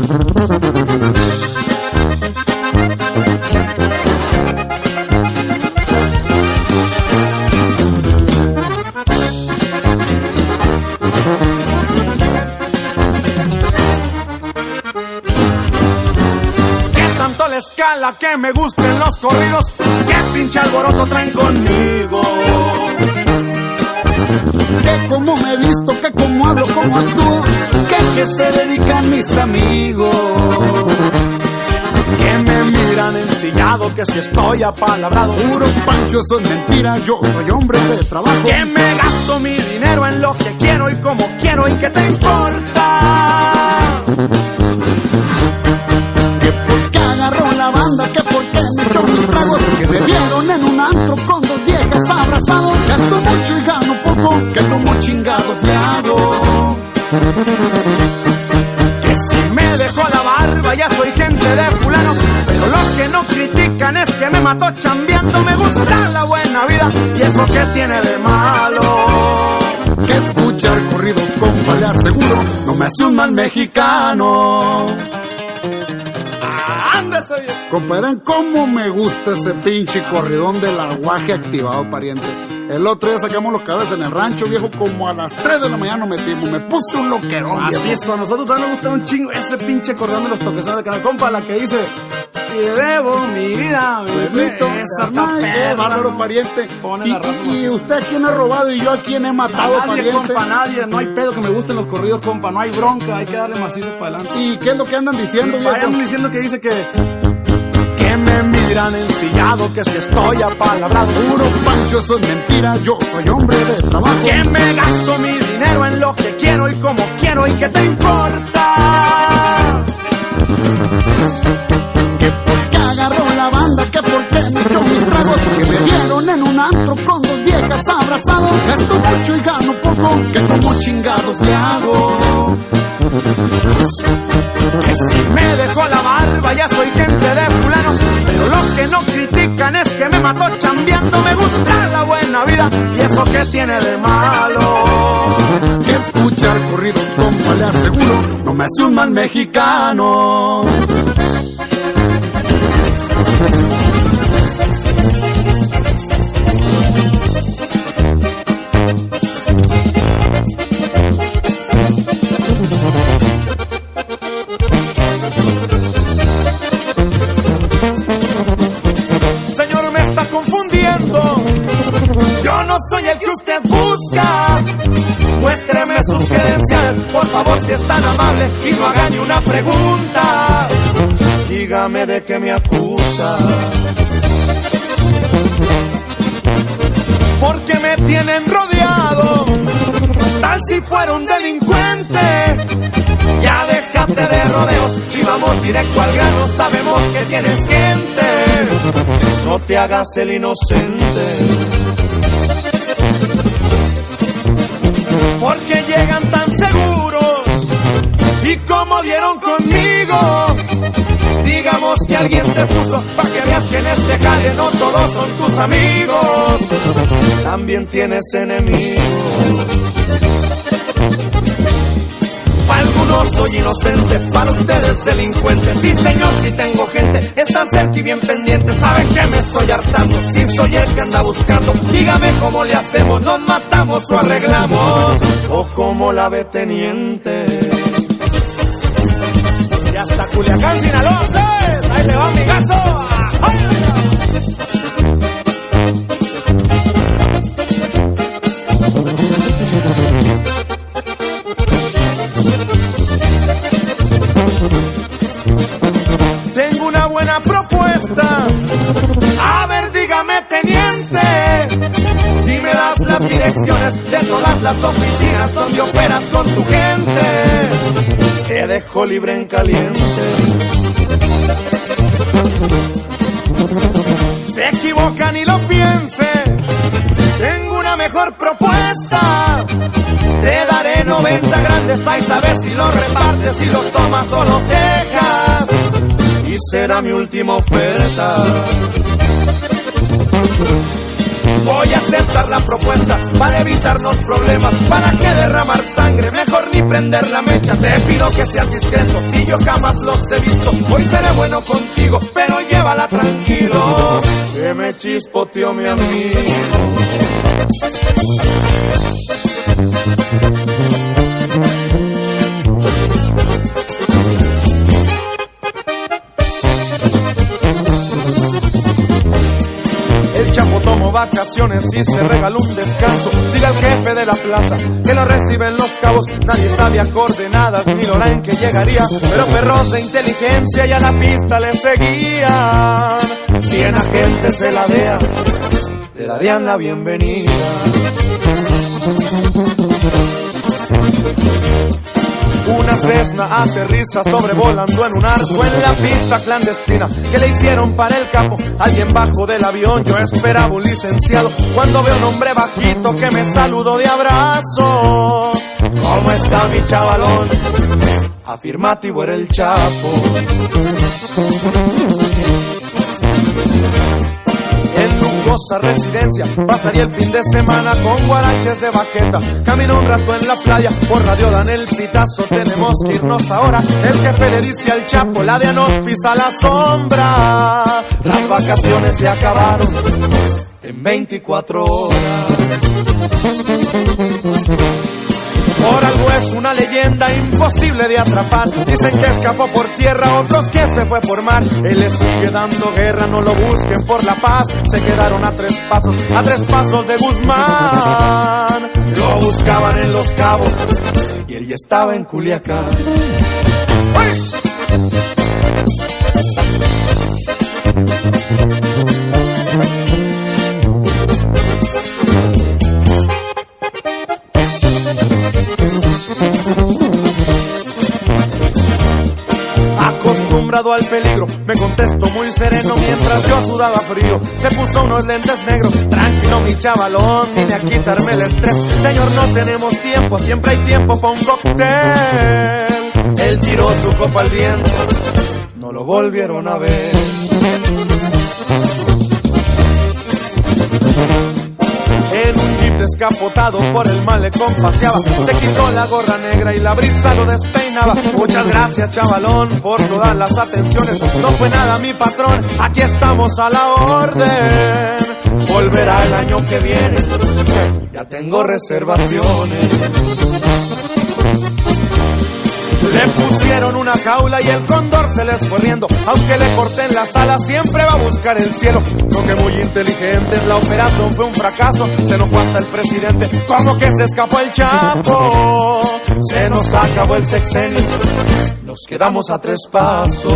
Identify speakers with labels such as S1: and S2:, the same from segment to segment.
S1: Escala que me gusten los corridos, que pinche alboroto traen conmigo.
S2: Que como me visto, que como hablo, como actúo, que se dedican mis amigos.
S1: Que me miran ensillado, que si estoy apalabrado.
S2: Puro pancho, eso es mentira, yo soy hombre de trabajo.
S1: Que me gasto mi dinero en lo que quiero y como quiero y que te importa.
S2: La banda, que porque me echó mis tragos, que me vieron en un antro con dos viejas abrazados. Gasto mucho y gano poco, que como chingados le hago.
S1: Que si me dejó la barba ya soy gente de fulano, pero lo que no critican es que me mató chambeando. Me gusta la buena vida y eso que tiene de malo.
S2: Que escuchar corridos, compa, le aseguro, no me hace un mal mexicano. Compadre, cómo me gusta ese pinche corridón del aguaje activado, pariente. El otro día sacamos los cabezas en el rancho, viejo, como a las 3 de la mañana nos metimos. Me puse un loquerón, viejo.
S1: Así es, a nosotros también nos gusta un chingo ese pinche corridón de los toquezones de cada compa, la que dice: te debo mi vida,
S2: bebito. Esa bárbaro, pariente. Y usted a quién ha robado y yo a quién he matado,
S1: a nadie,
S2: pariente.
S1: Compa, nadie. No hay pedo que me gusten los corridos, compa. No hay bronca, hay que darle macizo para adelante.
S2: ¿Y qué es lo que andan diciendo, viejo?
S1: Vayan diciendo que dice que me miran ensillado, que si estoy apalabrado.
S2: Puro pancho, eso es mentira, yo soy hombre de trabajo.
S1: Que me gasto mi dinero en lo que quiero y como quiero y que te importa.
S2: Que porque agarró la banda, que porque me echó mis tragos, que me vieron en un antro con dos viejas abrazados. Gasto mucho y gano poco, que como chingados le hago.
S1: Que si me dejó la barba ya soy gente de fulano, pero lo que no critican es que me mató chambeando. Me gusta la buena vida y eso que tiene de malo.
S2: Que escuchar corridos, compa, le aseguro, no me hace un mal mexicano.
S1: Soy el que usted busca. Muéstreme sus credenciales, por favor, si es tan amable, y no haga ni una pregunta. Dígame de qué me acusa. Porque me tienen rodeado, tal si fuera un delincuente. Ya déjate de rodeos y vamos directo al grano. Sabemos que tienes gente, no te hagas el inocente. Porque llegan tan seguros y como dieron conmigo. Digamos que alguien te puso pa' que veas que en este jale no todos son tus amigos. También tienes enemigos. Para algunos soy inocente, para ustedes delincuente. Sí señor, sí tengo gente, están cerca y bien pendientes. Saben que me estoy hartando, si soy el que anda buscando. Dígame cómo le hacemos, nos matamos o arreglamos. O como la ve teniente. Y hasta Culiacán, Sinaloa, ¿sabes? Ahí le va mi gaso. Tengo una buena propuesta. A ver, dígame, teniente, si me das las direcciones de todas las oficinas donde operas con tu gente, te dejo libre en caliente. Se equivocan y lo piense. Tengo una mejor propuesta. Te daré 90 grandes, ahí sabes si los repartes, si los tomas o los dejas. Y será mi última oferta. Voy a aceptar la propuesta para evitarnos problemas. ¿Para qué derramar sangre? Mejor ni prender la mecha. Te pido que seas discreto, si yo jamás los he visto. Hoy seré bueno contigo, pero llévala tranquilo, que me chispoteó mi amigo. El Chapo tomó vacaciones y se regaló un descanso. Dile al jefe de la plaza que lo recibe en Los Cabos. Nadie sabía coordenadas ni la hora en que llegaría, pero perros de inteligencia ya la pista le seguían. 100 agentes de la DEA le darían la bienvenida. Una Cessna aterriza sobrevolando en un arco en la pista clandestina que le hicieron para el capo. Alguien bajó del avión, yo esperaba un licenciado, cuando veo un hombre bajito que me saludó de abrazo. ¿Cómo está mi chavalón? Afirmativo era el Chapo. En lujosa residencia pasaría el fin de semana con guaraches de baqueta. Caminó un rato en la playa, por radio dan el pitazo, tenemos que irnos ahora. El jefe le dice al Chapo, la DEA nos pisa la sombra. Las vacaciones se acabaron en 24 horas. Por algo es una leyenda imposible de atrapar. Dicen que escapó por tierra, otros que se fue por mar. Él le sigue dando guerra, no lo busquen por la paz. Se quedaron a tres pasos de Guzmán. Lo buscaban en Los Cabos y él ya estaba en Culiacán. ¡Ay! Acostumbrado al peligro, me contestó muy sereno mientras yo sudaba frío. Se puso unos lentes negros, tranquilo mi chavalón, vine a quitarme el estrés. Señor, no tenemos tiempo, siempre hay tiempo para un cóctel. Él tiró su copa al viento, no lo volvieron a ver. En un jeep descapotado por el malecón paseaba. Se quitó la gorra negra y la brisa lo despeinaba. Muchas gracias chavalón por todas las atenciones. No fue nada mi patrón, aquí estamos a la orden. Volverá el año que viene, ya tengo reservaciones. Le pusieron una jaula y el cóndor se les fue riendo. Aunque le corten las alas, siempre va a buscar el cielo. No, que muy inteligente, la operación fue un fracaso. Se nos fue hasta el presidente, como que se escapó el Chapo. Se nos acabó el sexenio, nos quedamos a 3 pasos.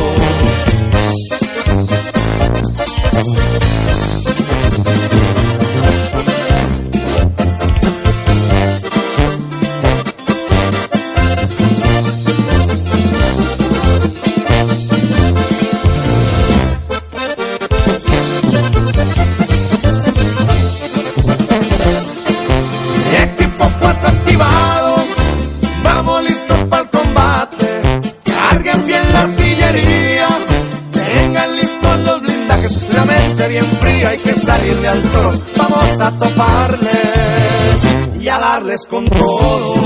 S1: Bien fría, hay que salirle al toro. Vamos a toparles y a darles con todo.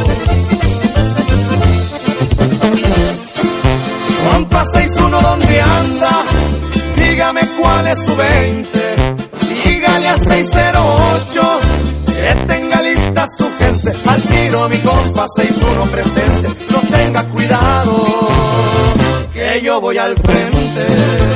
S1: Compa 61, ¿dónde anda? Dígame cuál es su 20. Dígale a 608 que tenga lista su gente. Al tiro mi compa 61 presente. No tenga cuidado, que yo voy al frente.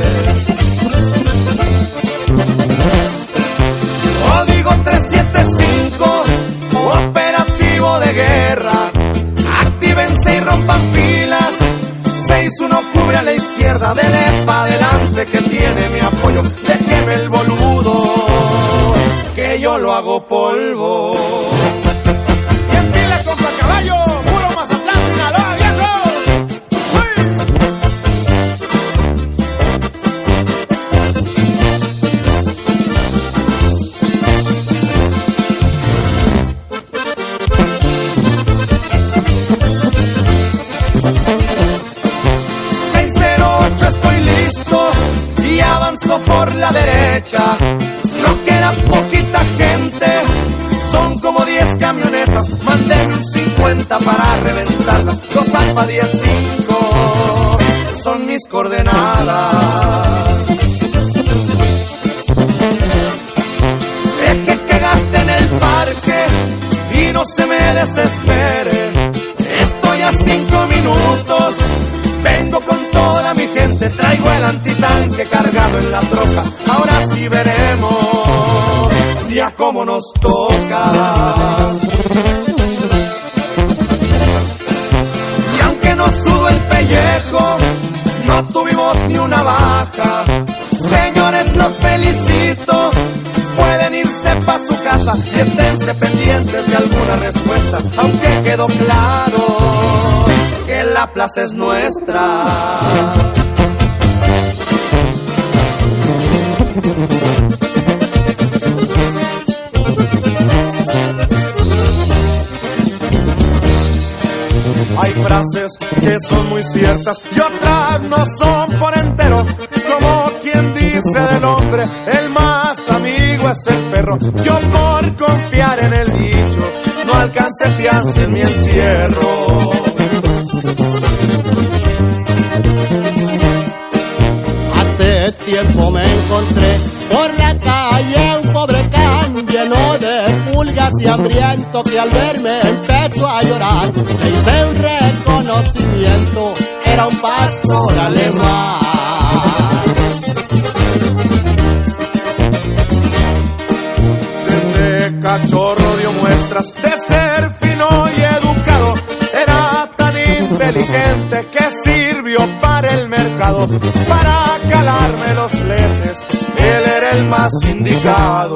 S1: Código 375, operativo de guerra. Actívense y rompan filas. 61 cubre a la izquierda, dele pa' adelante que tiene mi apoyo. Déjeme el boludo, que yo lo hago polvo. Y en pila contra caballo, puro Mazatlán, Sinaloa, viejo. Estoy listo y avanzo por la derecha. No queda poquita localizarla. Los Alfa 105 son mis coordenadas. Es que gaste en el parque y no se me desespere. Estoy a 5 minutos, vengo con toda mi gente, traigo el antitanque cargado en la troca. Ahora sí veremos ya cómo nos toca. Y aunque nos sudo el pellejo, no tuvimos ni una baja. Señores, los felicito, pueden irse pa' su casa y esténse pendientes de alguna respuesta, aunque quedó claro que la plaza es nuestra. Hay frases que son muy ciertas y otras no son por entero, como quien dice del hombre, el más amigo es el perro. Yo por confiar en el dicho no alcancé fianza en mi encierro.
S3: Hace tiempo me encontré por la calle un pobre can lleno de pulgas y hambriento, que al verme empezó a llorar. Le hice un reconocimiento, era un pastor alemán.
S1: Desde cachorro dio muestras de ser fino y educado, era tan inteligente que sirvió para el mercado. Para calarme los fletes, él era el más indicado.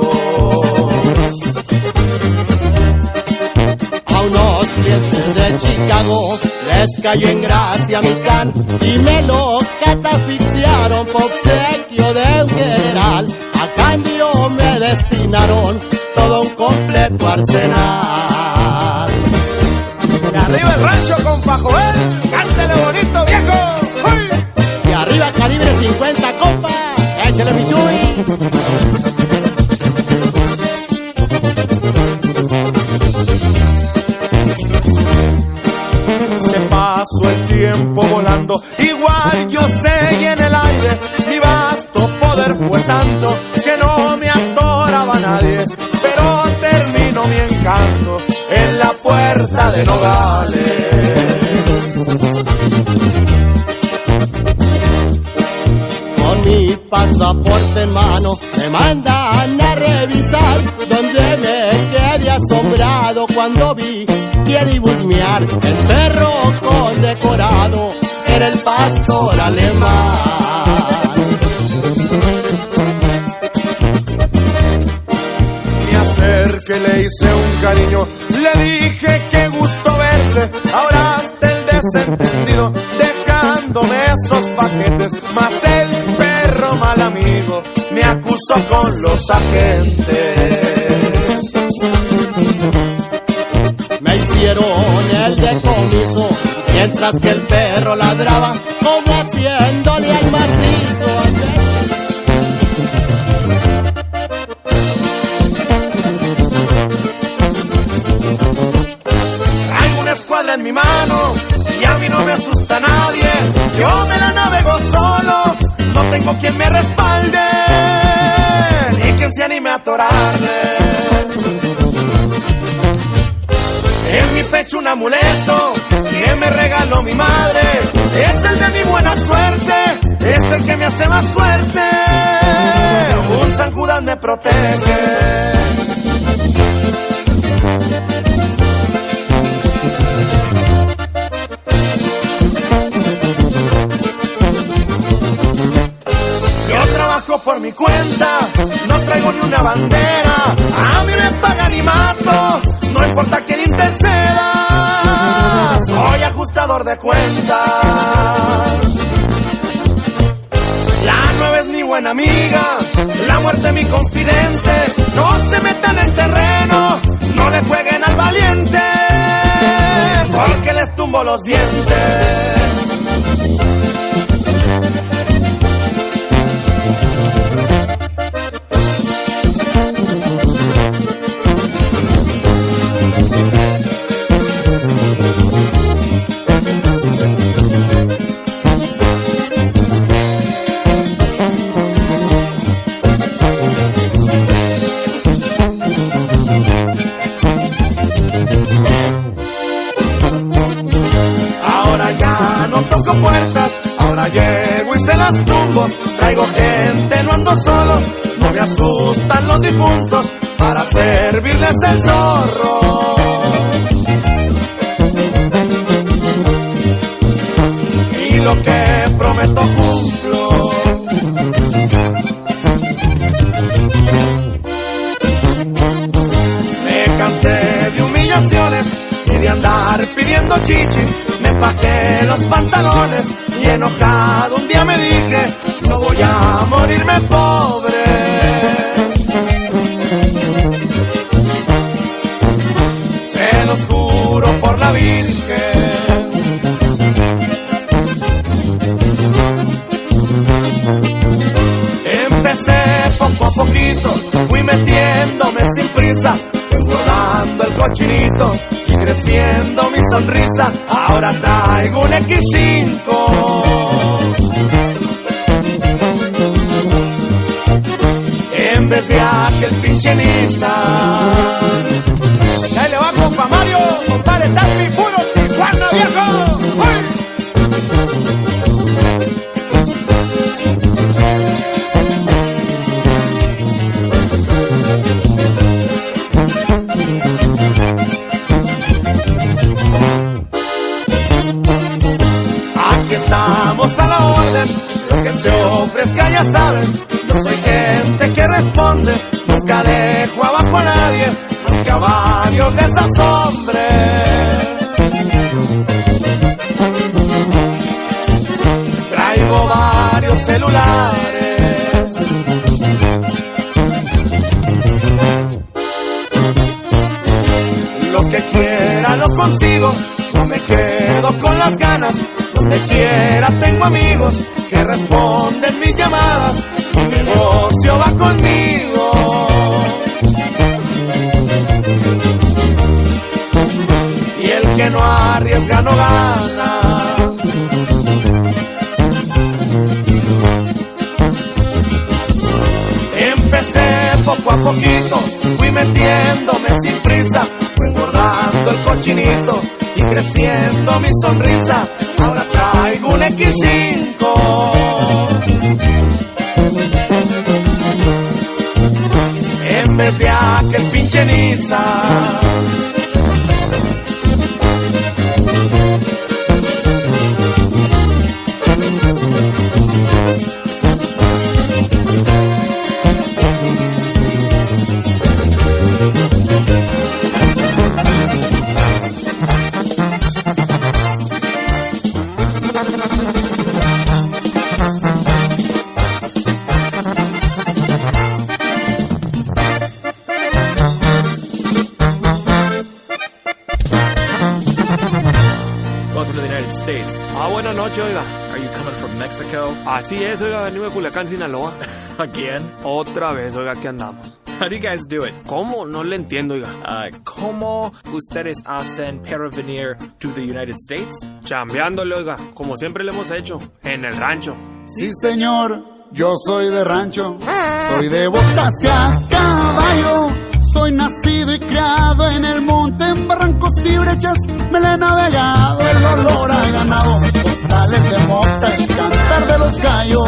S3: A unos clientes de Chicago les cayó en gracia mi can y me lo catafixiaron por obsequio de un general. A cambio me destinaron todo un completo arsenal.
S1: Y arriba el rancho, compa Joel, cántale bonito, viejo. ¡Uy!
S3: Y arriba calibre 50, compa, échale mi chuy.
S1: Se pasó el tiempo volando, igual yo seguí en el aire. Mi vasto poder fue tanto que no me atoraba nadie, pero terminó mi encanto en la puerta de Nogales.
S3: Con mi pasaporte en mano me mandan a revisar, donde me quedé asombrado cuando vi quiere husmear. El perro condecorado era el pastor alemán.
S1: Me acerqué, le hice un cariño, le dije qué gusto verte. Ahora hasta el desentendido dejándome esos paquetes, más el perro mal amigo me acusó con los agentes.
S3: Me hicieron el decomiso mientras que el perro ladraba, como haciéndole al macizo.
S1: Traigo una escuadra en mi mano y a mí no me asusta nadie. Yo me la navego solo, no tengo quien me respalde ni quien se anime a atorarle. En mi pecho un amuleto que me regaló mi madre, es el de mi buena suerte, es el que me hace más fuerte. Un San Judas me protege. Yo trabajo por mi cuenta, no traigo ni una bandera. A mí me pagan y mato, no importa quién interceda. Soy ajustador de cuentas. La 9 es mi buena amiga, la muerte mi confidente. No se metan en terreno, no le jueguen al valiente, porque les tumbo los dientes. Ahora ya no toco puertas, ahora llego y se las tumbo. Traigo gente, no ando solo, no me asustan los difuntos, para servirles el zorro. Y lo que prometo cumplo. Me cansé de humillaciones y de andar pidiendo chichi. Me empaqué los pantalones y enojado un día me dije, no voy a morirme pobre. Se los juro por la Virgen. Empecé poco a poquito, fui metiéndome sin prisa, engordando el cochinito y creciendo mi sonrisa. Ahora traigo un X5 en vez de aquel pinche Nissan. Ahí le va, compa Mario, compadre Tapi, puro Tijuana, viejo. ¡Uy! Aquí estamos a la orden, lo que se ofrezca ya saben. Yo soy gente que responde, nunca dejo abajo a nadie, aunque a varios les asombre. Traigo varios celulares, lo que quiera lo consigo, no me quedo con las ganas. Donde quiera tengo amigos que responden mis llamadas, mi negocio va conmigo. Y el que no arriesga no gana. Empecé poco a poquito, fui metiéndome sin prisa, fui engordando el cochinito y creciendo mi sonrisa. Ahora traigo un X5 en vez de aquel pinche Nissan.
S4: Buenas noches, oiga.
S5: Are you coming from Mexico?
S4: Así es, oiga, venimos de Culiacán, Sinaloa.
S5: Again?
S4: Otra vez, oiga, aquí andamos.
S5: How do you guys do it?
S4: ¿Cómo? No le entiendo, oiga.
S5: ¿Cómo ustedes hacen para venir to the United States?
S4: Chambeándole, oiga, como siempre le hemos hecho, en el rancho.
S2: Sí, señor, yo soy de rancho, soy de botas y a caballo. Soy nacido y criado en el monte, en barrancos y brechas, me la he navegado, el olor a ganado, costales de mota, el cantar de los gallos.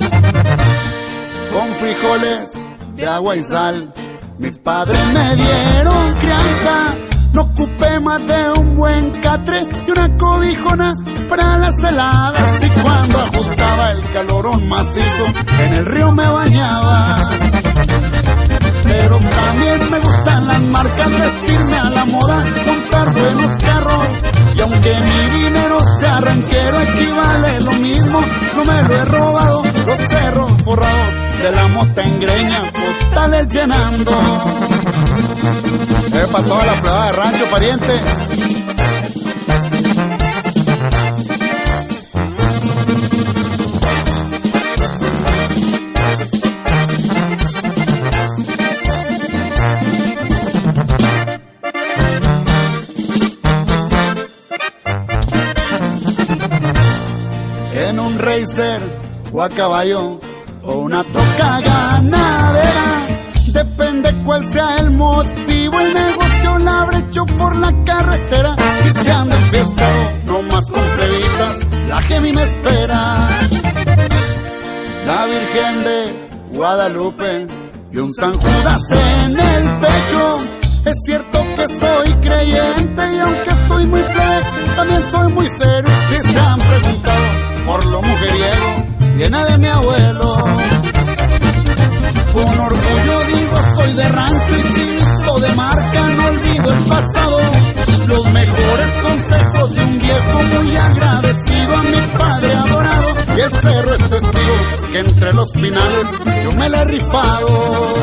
S2: Con frijoles de agua y sal, mis padres me dieron crianza. No ocupé más de un buen catre y una cobijona para las heladas. Y cuando ajustaba el calorón macizo, en el río me bañaba. Pero también me gustan las marcas, vestirme a la moda, comprar buenos carros. Y aunque mi dinero sea ranchero, equivale lo mismo, no me lo he robado. Los cerros forrados de la mota engreña, postales llenando. Para toda la plebada de rancho, pariente. En un racer o a caballo o una troca ganadera, depende cuál sea el motivo, el negocio, la brecha borracho por la carretera y se anda enfiestado, no más con plebitas, la Gemi me espera. La Virgen de Guadalupe y un San Judas en el pecho. Es cierto que soy creyente y aunque estoy muy plebe, también soy muy serio. Si se han preguntado por lo mujeriego, viene de mi abuelo. Con orgullo digo soy de rancho y si visto de marca no olvido el pasado. Los mejores consejos de un viejo muy agradecido a mi padre adorado. Y el cerro es testigo que entre los finales yo me la he rifado.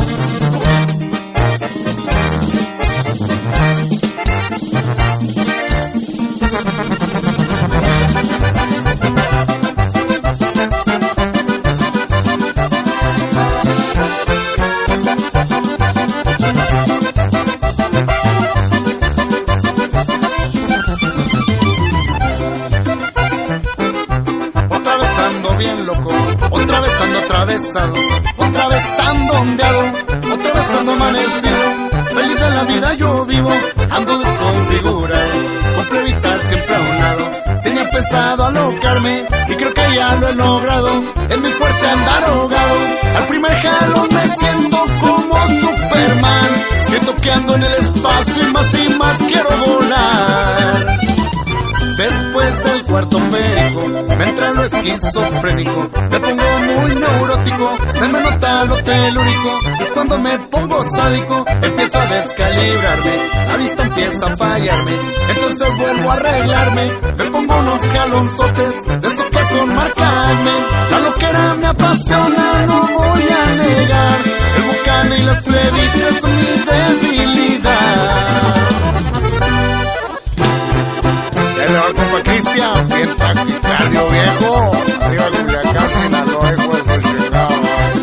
S2: Otra vez ando ondeado, otra vez ando amanecido. Feliz de la vida yo vivo, ando desconfigurado, con plebitar siempre a un lado. Tenía pensado alocarme y creo que ya lo he logrado. Es muy fuerte andar ahogado, al primer jalón me siento como Superman. Siento que ando en el espacio y más quiero volar. Después del cuarto perico, me entra lo esquizofrénico, me pongo muy neurótico, se me nota lo telúrico, es cuando me pongo sádico, empiezo a descalibrarme, la vista empieza a fallarme, entonces vuelvo a arreglarme, me pongo unos jalonzotes, de esos que son marcarme, la loquera me apasiona, no voy a negar, el bucano y las plebitas son mi debilidad.
S6: Compa Cristian, bien taquicardio viejo, arriba Culiacán, Sinaloa, hijo de su chingado.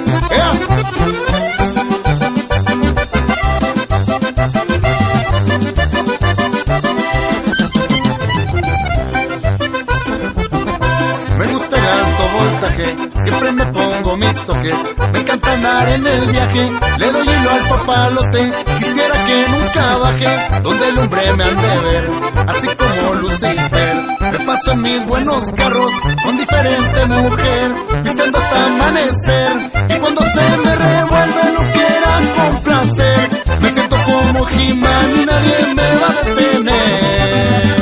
S6: Me gusta el alto voltaje, siempre me pongo mis toques, me encanta andar en el viaje, le doy hilo al papalote, quisiera que nunca baje, donde el hombre me han de ver, así como Lucifer, me paso en mis buenos carros, con diferente mujer, vistiendo hasta amanecer, y cuando se me revuelve lo quieran complacer, me siento como He-Man y nadie me va a detener.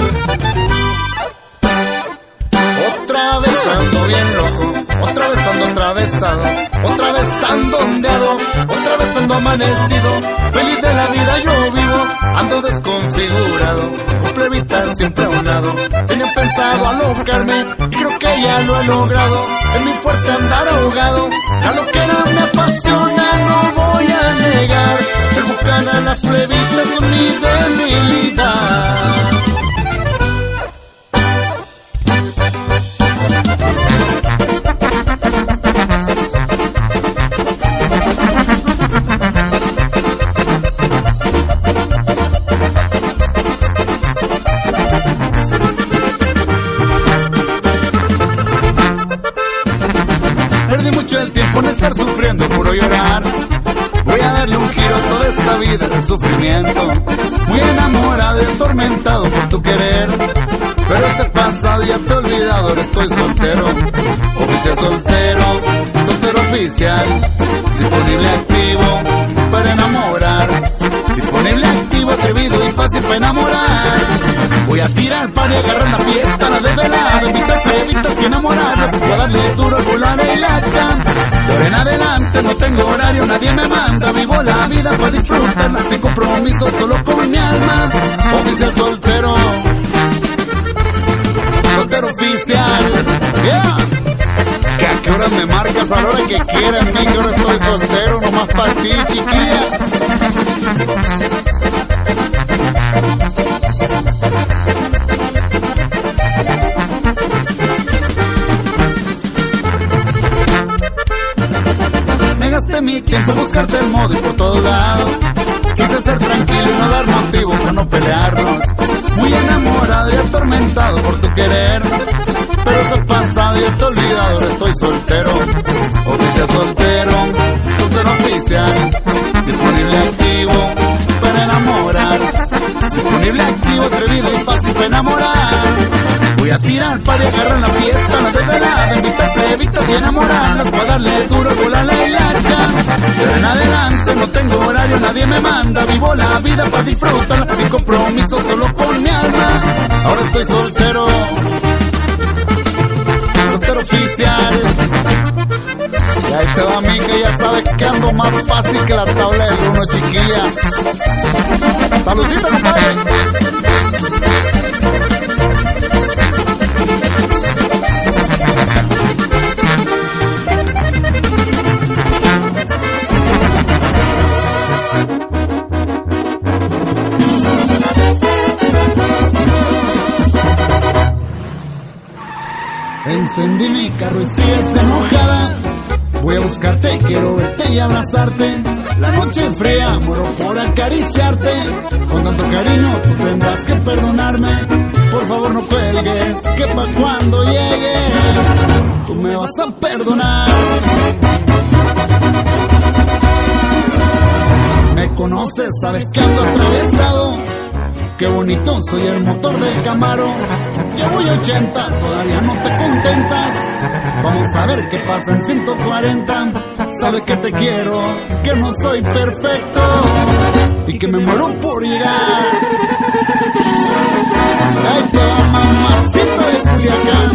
S6: Otra vez ando bien loco, otra vez ando atravesado, otra vez ando ondeado, otra vez ando amanecido, feliz de la vida yo vivo, ando desconfigurado, con plebitas siempre a un lado, tenía pensado alocarme y creo que ya lo he logrado, es muy fuerte andar ahogado, la loquera me apasiona, no voy a negar, el bucana, las plebitas son mi debilidad. Sufriendo, puro llorar. Voy a darle un giro a toda esta vida de sufrimiento. Muy enamorado y atormentado por tu querer. Pero ese pasado ya te he olvidado, ahora estoy soltero. Oficial soltero, soltero oficial. Disponible activo para enamorar. Disponible activo, atrevido y fácil para enamorar. Voy a tirar para agarrar la fiesta, la desvelada, invitar plebitas y enamorarlas. Voy a darle duro al volar y la chance. De ahora en adelante no tengo horario, nadie me manda, vivo la vida para disfrutarla sin compromiso, solo con mi alma. Oficial soltero, soltero oficial, yeah. Que a qué horas me marcas, a la hora que quieras, que ahora estoy soltero, nomás para ti, chiquilla. Me gasté mi tiempo en buscarte el modo y por todos lados quise ser tranquilo y no dar motivo para no pelearnos. Muy enamorado y atormentado por tu querer, pero eso es pasado y ya te he olvidado, ahora estoy soltero. Oficial soltero, soltero oficial, disponible activo para enamorar. disponible, activo, atrevido y fácil para enamorar. Voy a tirar para agarrar la fiesta, la desvelada, invitar plebitas y enamorarlas, para darle duro, volarle la hacha. De en adelante no tengo horario, nadie me manda, vivo la vida para disfrutarla, sin compromiso solo con mi alma. Ahora estoy soltero, soltero oficial. Y ahí te va a mí que ya sabes que ando más fácil que la tabla del uno, chiquilla. Saludcita, compadre. Encendí mi carro y sigues enojada. Voy a buscarte, quiero verte y abrazarte. La noche es fría, muero por acariciarte. Con tanto cariño tú tendrás que perdonarme. Por favor no cuelgues, que pa' cuando llegue tú me vas a perdonar. Me conoces, sabes que ando atravesado. Qué bonito, soy el motor del Camaro. Ya voy 80, todavía no te contentas. Vamos a ver qué pasa en 140. Sabes que te quiero, que no soy perfecto y que me muero por llegar. Ahí te va mamacita de Culiacán.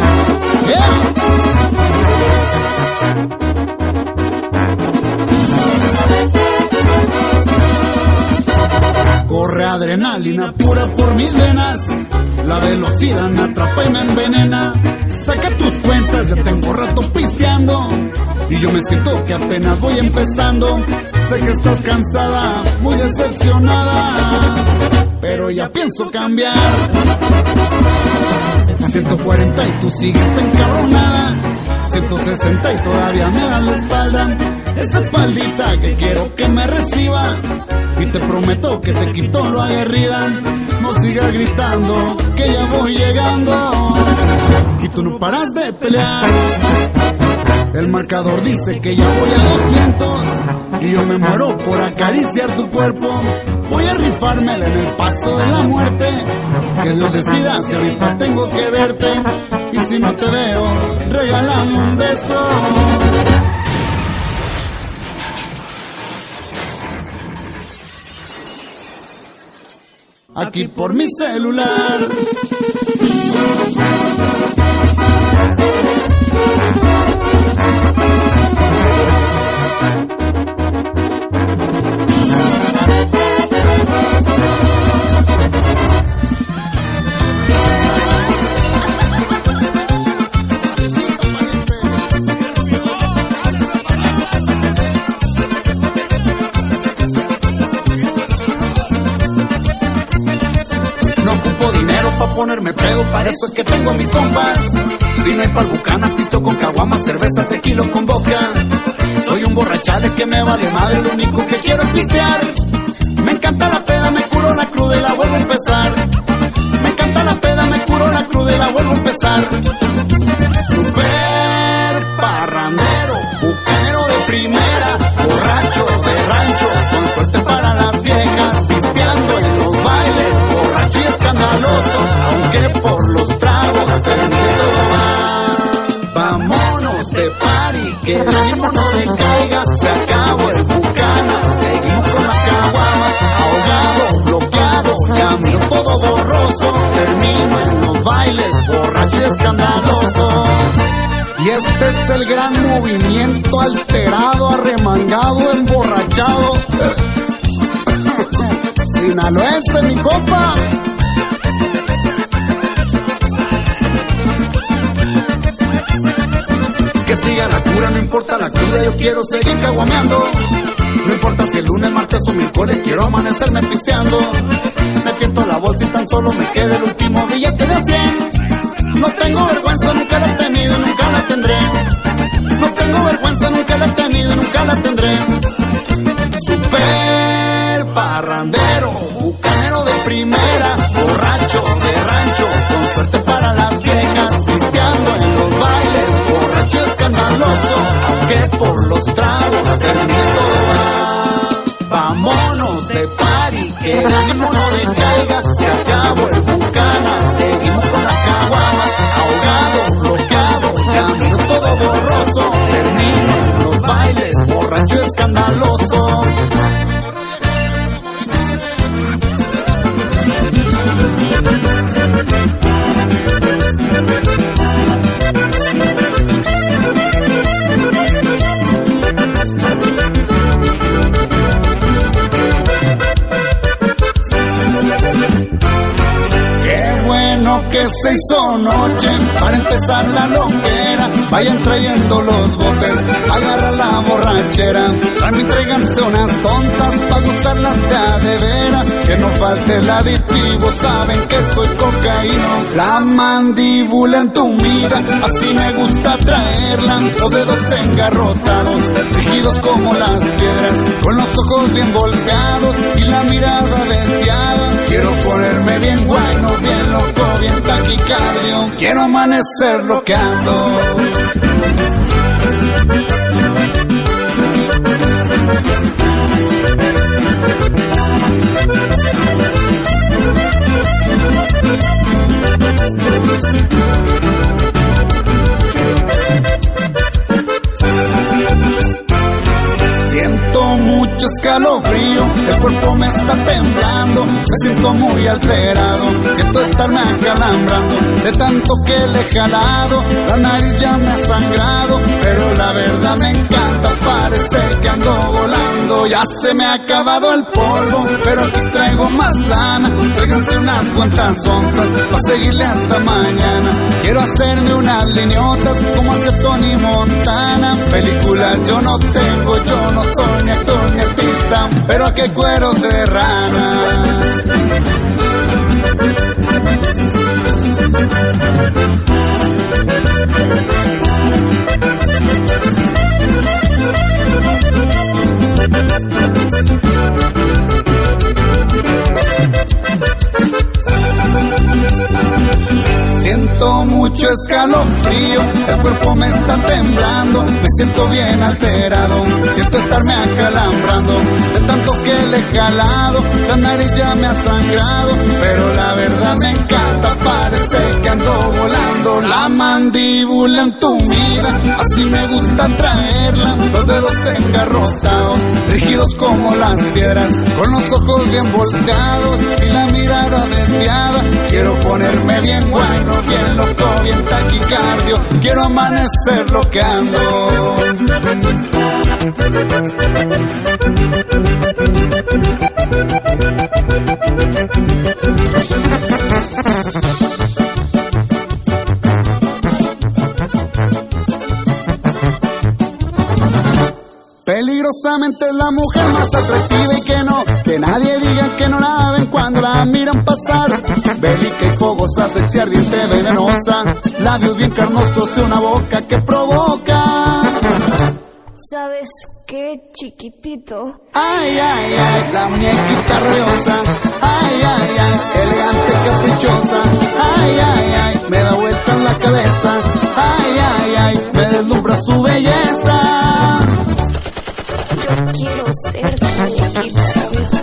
S6: Corre adrenalina pura por mis venas. La velocidad me atrapa y me envenena. Saca tus cuentas, ya tengo rato pisteando y yo me siento que apenas voy empezando. Sé que estás cansada, muy decepcionada, pero ya pienso cambiar. 140 y tú sigues encabronada. 160 y todavía me das la espalda. Esa espaldita que quiero que me reciba. Y te prometo que te quito lo aguerrida. No sigas gritando que ya voy llegando. Y tú no paras de pelear. El marcador dice que ya voy a 200 y yo me muero por acariciar tu cuerpo. Voy a rifármela en el paso de la muerte. Que Dios decida si ahorita tengo que verte. Y si no te veo, regálame un beso. Aquí por mi celular. Ponerme pedo, para eso es que tengo mis compas. Si no hay palbucana, pisto con caguama, cerveza, tequila con vodka. Soy un borrachales que me vale madre, lo único que quiero es pistear. Me encanta la peda, me curo la cruda y la vuelvo a empezar. Me encanta la peda, me curo la cruda y la vuelvo a empezar. Super parrandero, bucanero de primera, borracho de rancho, con suerte para las viejas, pisteando en los bailes, borracho y escandaloso. Que por los tragos termino mal. Vámonos de party, que el ánimo no decaiga. Se acabó el bucana, seguimos con las caguamas. Ahogado, bloqueado, ya miro todo borroso. Termino en los bailes, borracho y escandaloso. Y este es el gran movimiento alterado, arremangado, emborrachado. Sinaloense, mi compa. Que siga la cura, no importa la cruda, yo quiero seguir caguameando. No importa si el lunes, martes o miércoles, quiero amanecerme pisteando. Me tiento la bolsa y tan solo me queda el último billete de 100. No tengo vergüenza, nunca la he tenido, nunca la tendré. No tengo vergüenza, nunca la he tenido, nunca la tendré. Super parrandero, bucanero de primera, borracho de rancho, con suerte para las viejas, pisteando en los bailes, borracho escandaloso, aunque por los tragos termino mal. Vámonos de party, que el ánimo no decaiga, se hizo noche para empezar la longuera. Vayan trayendo los botes, agarra la borrachera. También tráiganse unas tontas pa' gustarlas de a de veras. Que no falte el aditivo, saben que soy cocaíno. La mandíbula entumida, así me gusta traerla. Los dedos engarrotados, rígidos como las piedras, con los ojos bien volteados y la mirada desviada. Quiero ponerme bien bueno, bien loco, bien taquicardio. Quiero amanecer loqueando. Siento mucho escalofrío, el cuerpo me está temblando, me siento muy alterado, siento estarme acalambrando, de tanto que le he jalado, la nariz ya me ha sangrado, pero la verdad me encanta, parece que ando volando, ya se me ha acabado el polvo, pero aquí traigo más lana, tráiganse unas cuantas onzas, pa' seguirle hasta mañana, quiero hacerme unas lineotas, como hace Tony Montana, películas yo no tengo, yo no soy ni actor ni artista, pero a qué cueros de rana. Siento mucho escalofrío, el cuerpo me está temblando, me siento bien alterado, siento estarme acalambrando, de tanto que le he jalado, la nariz ya me ha sangrado, pero la verdad me encanta, parece que ando volando, la mandíbula entumida, así me gusta traerla, los dedos engarrotados, rígidos como las piedras, con los ojos bien volteados y la mirada desviada, quiero ponerme bien bueno, bien loco, bien taquicardio, quiero amanecer loqueando. Peligrosamente es la mujer más atractiva y que nadie diga que no la ven cuando la miran pasar. Bélica y fogosa, sexy, ardiente, venenosa, labios bien carnosos y una boca que provoca.
S7: ¿Sabes qué, chiquitito?
S6: Ay, ay, ay, la muñequita rabiosa. Ay, ay, ay, elegante, caprichosa. Ay, ay, ay, me da vuelta en la cabeza. Ay, ay, ay, me deslumbra su belleza.
S7: Yo quiero ser tu muñequita rabiosa.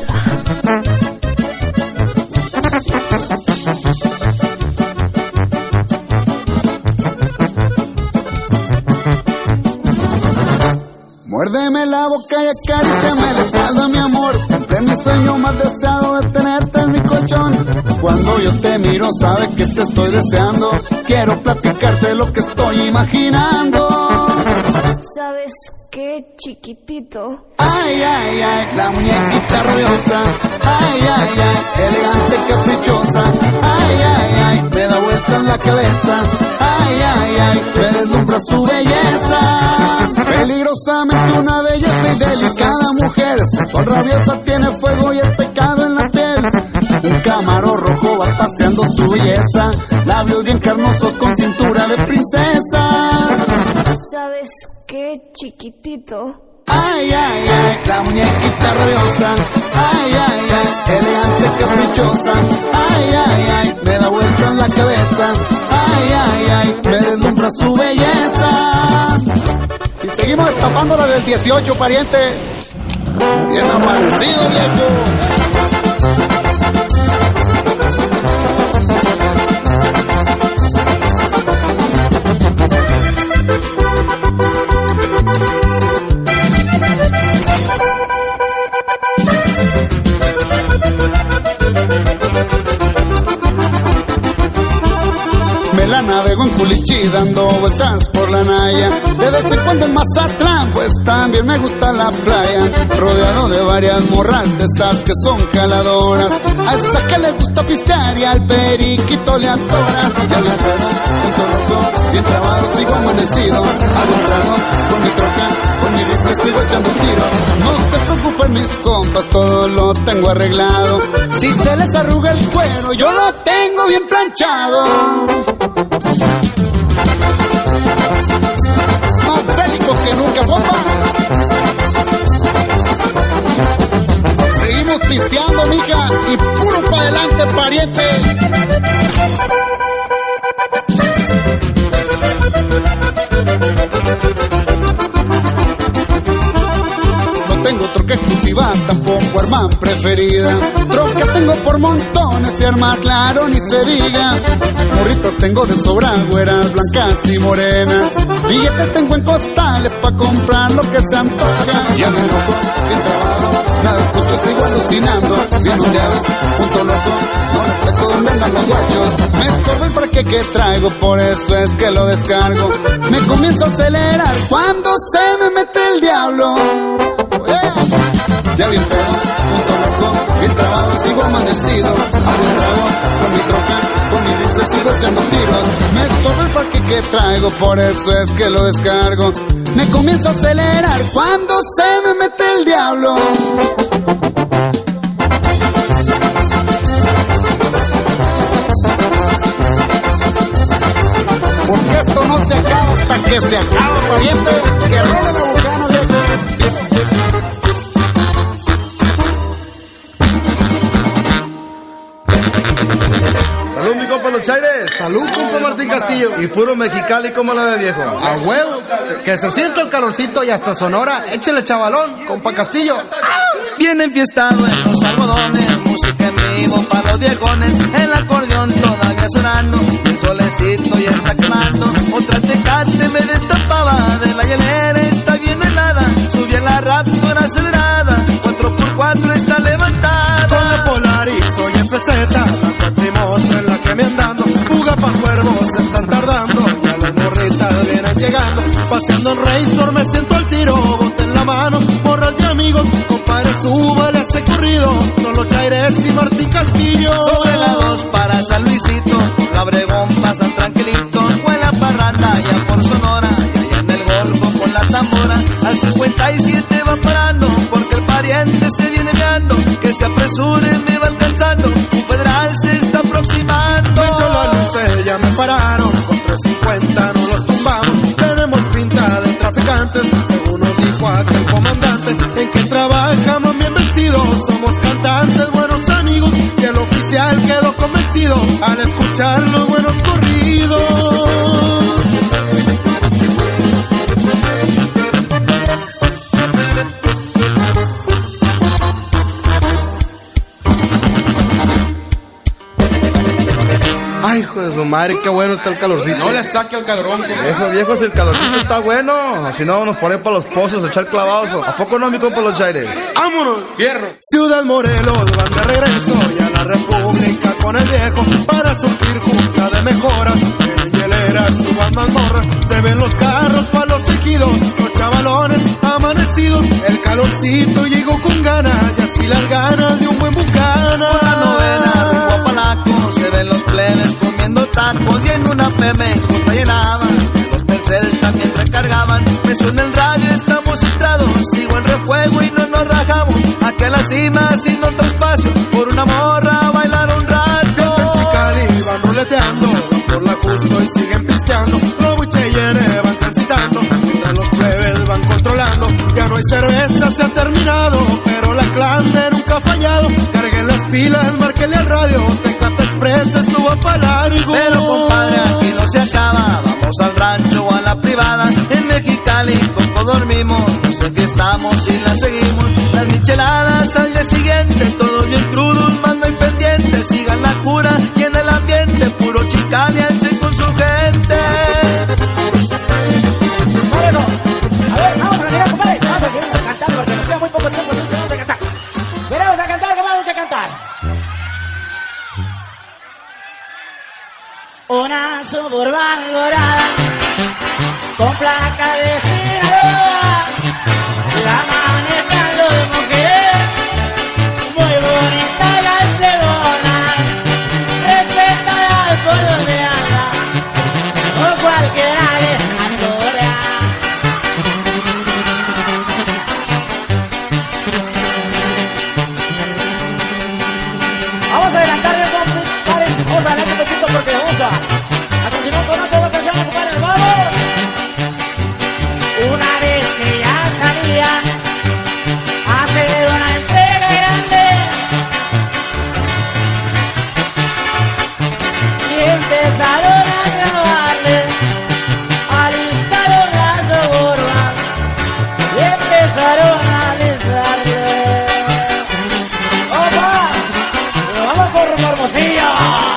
S6: Muérdeme la boca y acaríciame la espalda, mi amor. Cumple mi sueño más deseado de tenerte en mi colchón. Cuando yo te miro, sabes que te estoy deseando. Quiero platicarte lo que estoy imaginando.
S7: ¿Sabes qué, chiquitito?
S6: Ay, ay, ay, la muñequita rabiosa. Ay, ay, ay, elegante, caprichosa. Ay, ay, ay, me da vuelta en la cabeza. Ay, ay, ay, me deslumbra su belleza. Peligrosamente una belleza y delicada mujer, sensual, rabiosa, tiene fuego y el pecado en la piel. Un camaro rojo va paseando su belleza, labios bien carnosos con cintura de princesa.
S7: ¿Sabes qué, chiquitito?
S6: Ay, ay, ay, la muñequita rabiosa. Ay, ay, ay, elegante, caprichosa. Ay, ay, ay, me da vuelta en la cabeza. Ay, ay, ay, me deslumbra su belleza. Y seguimos destapándola del 18, pariente. Bien amanecido, viejo. navego en Culichi dando vueltas por la Naya. De vez en cuando en Mazatlán, pues también me gusta la playa. Rodeado de varias morras de esas que son caladoras. A esa que le gusta pistear y al periquito le atora. Ya bien pedo, punto loco, bien trabado, sigo amanecido. Hago tragos con mi troca, con mi rifle sigo echando tiros. No se preocupen mis compas, todo lo tengo arreglado. Si se les arruga el cuero, yo lo tengo bien planchado. Más bélicos que nunca, compa. Seguimos pisteando, mija, y puro pa' adelante, pariente. Tengo troca exclusiva, tampoco arma preferida. Troca tengo por montones y arma claro ni se diga. Morritos tengo de sobra, güeras blancas y morenas. Billetes tengo en costales pa' comprar lo que se antoja. Ya me enojo, bien trabado, nada escucho, sigo alucinando. Bien ondeado, punto loco, no respeto dónde andan los guachos. Me estorbo el parque que traigo, por eso es que lo descargo. Me comienzo a acelerar cuando se me mete el diablo. Ya bien pedo, punto loco, bien trabado, sigo amanecido. Hago tragos con mi troca, con mi rifle sigo echando tiros. Me estorbo el parque que traigo, por eso es que lo descargo. Me comienzo a acelerar cuando se me mete el diablo. Porque esto no se acaba hasta que se acaba, pariente. Que rola la bucana, viejo.
S8: Salud, mi compa Los Chaires.
S9: Salud, compa Martín Castillo.
S8: Y puro Mexicali, ¿cómo la ve, viejo?
S9: A huevo, que se sienta el calorcito y hasta Sonora. Échale chavalón, compa Castillo.
S1: Bien enfiestado en los algodones, música en vivo para los viejones, el acordeón todavía sonando, el solecito ya está quemando, otra Tecate me destapaba de la hielera, está bien helada, subí en la Raptor acelerada, 4x4 está levantada.
S3: Con la Polaris soy en peseta, la cuatrimoto en la que me andando, fuga pa' cuervos se están tardando, ya las morritas vienen llegando, paseando en Razor me siento al tiro, bote en la mano, morras de amigos, compadre súbale a ese corrido, con Los Chaires y Martín Castillo.
S1: Sobre la 2 para San Luisito, la Obregón pasan tranquilito, fue la parranda allá por Sonora, y allá en el Golfo con la tambora, al 57 van parando, porque el pariente se viene meando, que se apresure me va alcanzando, un federal se está aproximando.
S3: Me echó la luz, ya me pararon, con 350 no los tumbamos, tenemos pinta de traficantes, según nos dijo aquel comandante, en que trabajamos bien vestidos, somos cantantes, buenos amigos, y el oficial quedó convencido al escuchar los buenos corridos.
S9: Ay, hijo de su madre, qué bueno está el calorcito.
S8: No le saque el calorón. Viejo, si el calorcito está bueno, si no nos ponemos para los pozos a echar clavados. ¿A poco no, mi compa Los Chaires?
S3: ¡Vámonos!
S8: ¡Fierro!
S3: Ciudad Morelos van de regreso y a la República con el viejo para surtir junta de mejoras. En hieleras suban mazmorras, se ven los carros para los ejidos, los chavalones amanecidos, el calorcito llegó con ganas y así las ganas de un buen bucana.
S1: Por la novena rumbo a Palaco, se ven los plebes comiendo tacos y en una Pemex contra llenaban, los Telcel también recargaban, me suena el radio, estamos centrados, sigo en refuego y no nos rajamos, aquí a la cima sin otro espacio, por una morra a bailar un rato.
S3: En Mexicali van ruleteando, por la Justo y siguen pisteando, Lobo y Cheyenne van transitando, mientras los plebes van controlando, ya no hay cerveza, se ha terminado, pero la Clande nunca ha fallado, carguen las pilas, márquenle al radio, Tecate Express estuvo pa' largo.
S1: Pero compadre, aquí no se acaba, vamos al rancho o a la privada, en Mexicali poco dormimos, nos enfiestamos y la seguimos, las micheladas al día siguiente, todos bien crudos, mando pendiente, sigan la cura y en el ambiente, puro chicalianse con su gente.
S10: Bueno, a ver, vamos a cantar, compadre, vamos a seguir cantando porque nos queda muy poco tiempo, vamos a cantar. Venimos a cantar, ¿qué vamos a cantar? Una suburbana dorada, con placa de Sinaloa, la manejan los mujeres, muy bonita la plebona, respetada por donde anda, o cualquiera les adora. Vamos a adelantarle, compadre, vamos a adelantar un poquito porque vamos a continuar con otra canción, compadre, vamos. Una vez que ya sabía hacer una entrega grande y empezaron a grabarle, alistaron las dos gorras y empezaron a alistarle. ¡Opa! ¡Pero vamos por Hermosillo!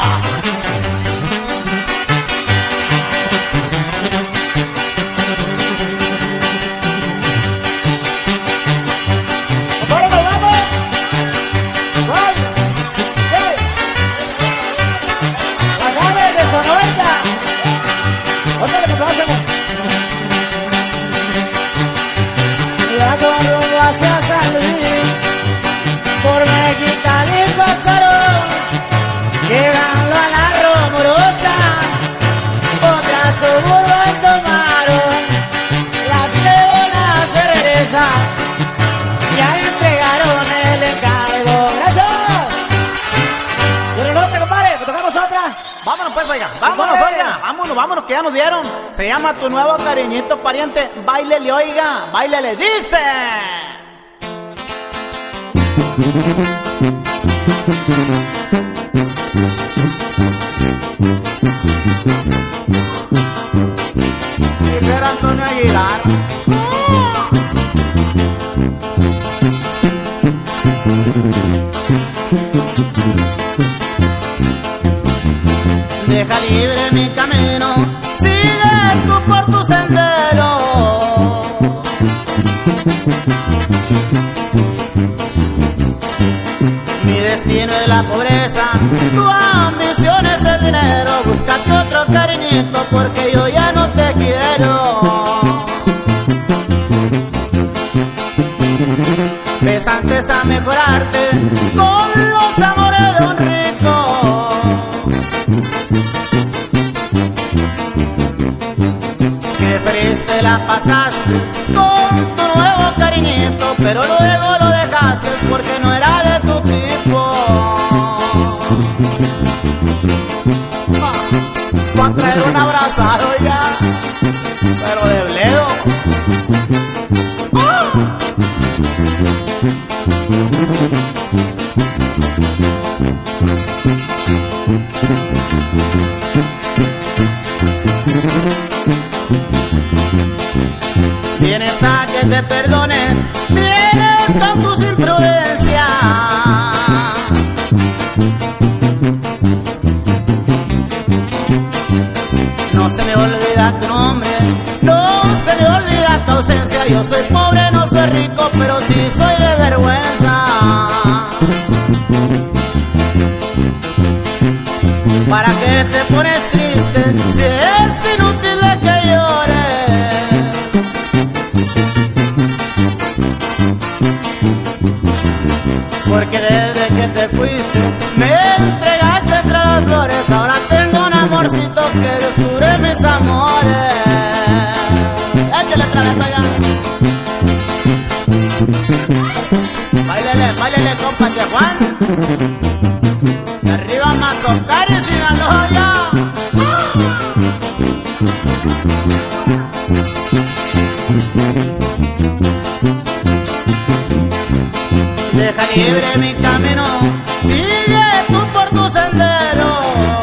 S10: Ya con rumbo hacia San Luis, por Mexicali pasaron, llegando a la Rumorosa, otra suburban tomaron, las leonas se regresan, ya entregaron el encargo. ¡Gracias! ¿Quieren otra, compadre? ¿Me tocamos otra? Vámonos pues, oiga, vámonos, oiga, vámonos, que ya nos dieron. Se llama Tu Nuevo Cariñito Pariente, báilele, oiga, báilele, dice. Era Antonio Aguilar. Deja libre mi camino, sigue tú por tu sendero. Mi destino es la pobreza, tu ambición es el dinero. Búscate otro cariñito porque yo ya no te quiero. Ves antes a mejorarte con los amores de un rico. Qué feliz te la pasaste con tu nuevo cariñito, pero luego lo dejaste porque no era de tu tipo. Va a traer un abrazado ya, pero de bledo. Vienes a que te perdones, vienes con tus imprudencias. No se me olvida tu nombre, no se me olvida tu ausencia. Yo soy pobre, no soy rico, pero sí soy de vergüenza. ¿Para qué te pones triste si es inútil de que llores? Porque desde que te fuiste me entregaste entre las flores. Ahora tengo un amorcito que descubre mis amores. Échale otra allá. Báilele, báilele, compa de Juan. De arriba Mazocar y Sinaloa. Deja libre mi camino, sigue tú por tu sendero.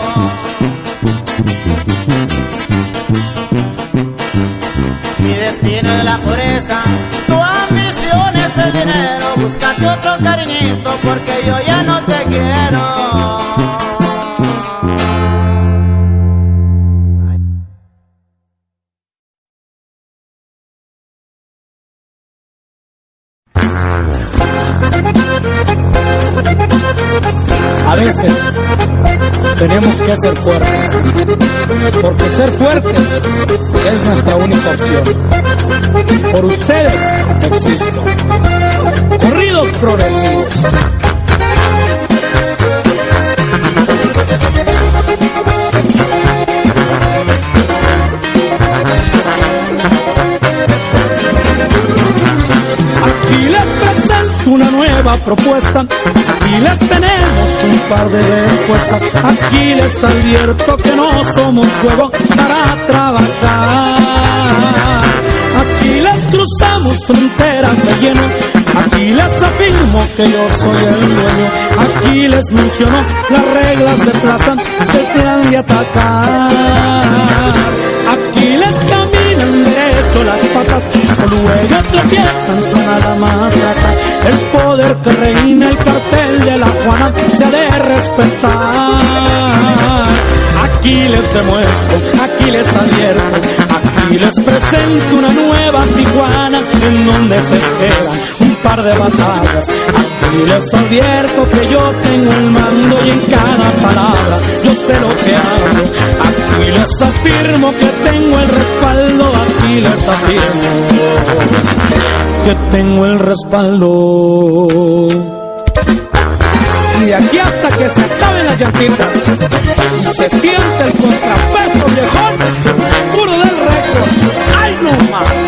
S10: Mi destino es la pobreza, tu ambición es el dinero. Búscate otro cariñito porque yo ya no te quiero.
S11: A veces tenemos que ser fuertes, porque ser fuertes es nuestra única opción. Por ustedes existo. Corridos progresivos. Aquí les presento una nueva propuesta, aquí les tenemos un par de respuestas, aquí les advierto que no somos juego para trabajar. Aquí les cruzamos fronteras de lleno, aquí les afirmo que yo soy el dueño, aquí les menciono las reglas de plaza del plan de atacar. Aquí les caminan derecho las patas, luego tropiezan, suena la matraca. El poder que reina el cartel de la Juana se ha de respetar. Aquí les demuestro, aquí les advierto, aquí les presento una nueva Tijuana en donde se esperan un par de batallas. Aquí les advierto que yo tengo el mando y en cada palabra yo sé lo que hablo. Aquí les afirmo que tengo el respaldo, aquí les afirmo que tengo el respaldo. Y de aquí hasta que se acaben las llantitas y se siente el contrapeso viejón, puro del récord, ¡ay no más!